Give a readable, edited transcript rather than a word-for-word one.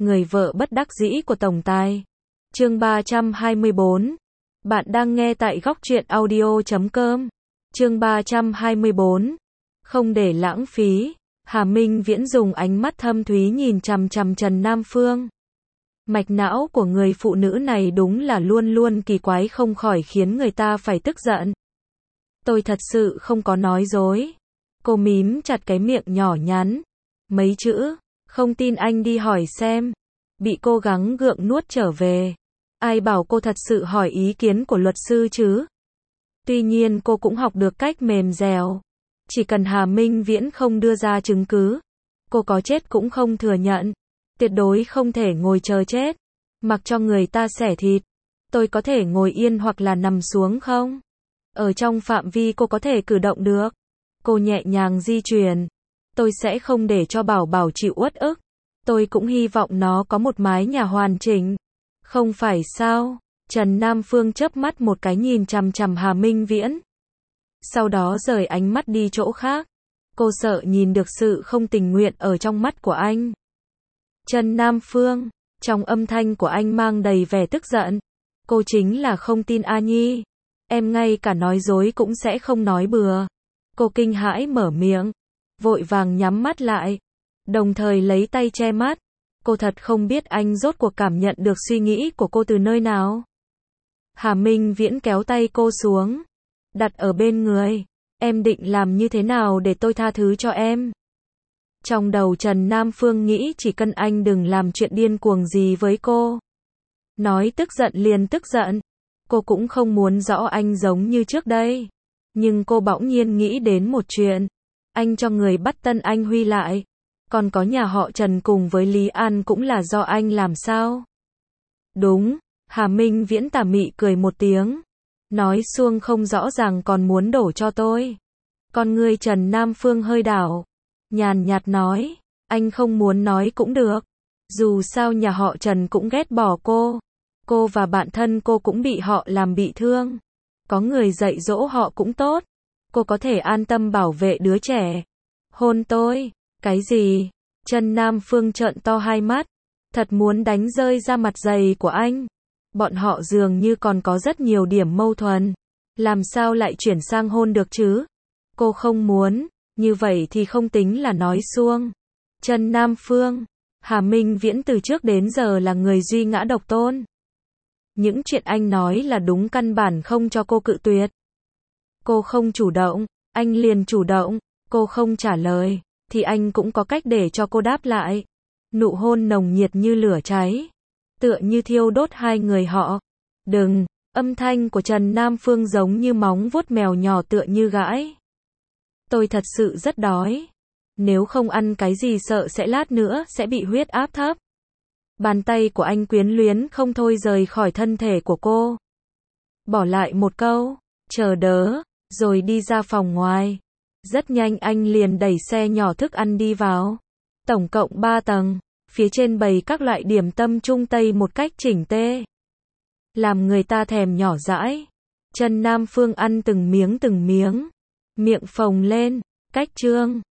người vợ bất đắc dĩ của tổng tài. Chương 324. Bạn đang nghe tại góc truyện audio.com. Chương 324. Không để lãng phí. Hà Minh Viễn dùng ánh mắt thâm thúy nhìn chằm chằm Trần Nam Phương. Mạch não của người phụ nữ này đúng là luôn luôn kỳ quái, không khỏi khiến người ta phải tức giận. Tôi thật sự không có nói dối. Cô mím chặt cái miệng nhỏ nhắn. Mấy chữ, không tin anh đi hỏi xem. Bị cố gắng gượng nuốt trở về. Ai bảo cô thật sự hỏi ý kiến của luật sư chứ? Tuy nhiên cô cũng học được cách mềm dẻo. Chỉ cần Hà Minh Viễn không đưa ra chứng cứ, cô có chết cũng không thừa nhận. Tuyệt đối không thể ngồi chờ chết, mặc cho người ta xẻ thịt. Tôi có thể ngồi yên hoặc là nằm xuống không? Ở trong phạm vi cô có thể cử động được. Cô nhẹ nhàng di chuyển. Tôi sẽ không để cho Bảo Bảo chịu uất ức. Tôi cũng hy vọng nó có một mái nhà hoàn chỉnh. Không phải sao? Trần Nam Phương chớp mắt một cái nhìn chằm chằm Hà Minh Viễn. Sau đó rời ánh mắt đi chỗ khác. Cô sợ nhìn được sự không tình nguyện ở trong mắt của anh. Trần Nam Phương, trong âm thanh của anh mang đầy vẻ tức giận. Cô chính là không tin A Nhi. Em ngay cả nói dối cũng sẽ không nói bừa. Cô kinh hãi mở miệng, vội vàng nhắm mắt lại, đồng thời lấy tay che mắt. Cô thật không biết anh rốt cuộc cảm nhận được suy nghĩ của cô từ nơi nào. Hà Minh Viễn kéo tay cô xuống, đặt ở bên người. Em định làm như thế nào để tôi tha thứ cho em? Trong đầu Trần Nam Phương nghĩ chỉ cần anh đừng làm chuyện điên cuồng gì với cô. Nói tức giận liền tức giận. Cô cũng không muốn rõ anh giống như trước đây. Nhưng cô bỗng nhiên nghĩ đến một chuyện. Anh cho người bắt Tân Anh Huy lại. Còn có nhà họ Trần cùng với Lý An cũng là do anh làm sao? Đúng, Hà Minh Viễn tà mị cười một tiếng. Nói xuông không rõ ràng còn muốn đổ cho tôi. Con người Trần Nam Phương hơi đảo. Nhàn nhạt nói, anh không muốn nói cũng được. Dù sao nhà họ Trần cũng ghét bỏ cô. Cô và bạn thân cô cũng bị họ làm bị thương. Có người dạy dỗ họ cũng tốt. Cô có thể an tâm bảo vệ đứa trẻ. Hôn tôi? Cái gì? Trần Nam Phương trợn to hai mắt. Thật muốn đánh rơi ra mặt dày của anh. Bọn họ dường như còn có rất nhiều điểm mâu thuẫn. Làm sao lại chuyển sang hôn được chứ? Cô không muốn. Như vậy thì không tính là nói suông. Trần Nam Phương, Hà Minh Viễn từ trước đến giờ là người duy ngã độc tôn. Những chuyện anh nói là đúng, căn bản không cho cô cự tuyệt. Cô không chủ động, anh liền chủ động. Cô không trả lời, thì anh cũng có cách để cho cô đáp lại. Nụ hôn nồng nhiệt như lửa cháy, tựa như thiêu đốt hai người họ. Đừng, âm thanh của Trần Nam Phương giống như móng vuốt mèo nhỏ tựa như gãi. Tôi thật sự rất đói. Nếu không ăn cái gì sợ sẽ lát nữa sẽ bị huyết áp thấp. Bàn tay của anh quyến luyến không thôi rời khỏi thân thể của cô. Bỏ lại một câu, chờ đỡ, rồi đi ra phòng ngoài. Rất nhanh anh liền đẩy xe nhỏ thức ăn đi vào. Tổng cộng 3 tầng, phía trên bày các loại điểm tâm Trung Tây một cách chỉnh tê. Làm người ta thèm nhỏ dãi. Trần Nam Phương ăn từng miếng, miệng phồng lên, cách trương.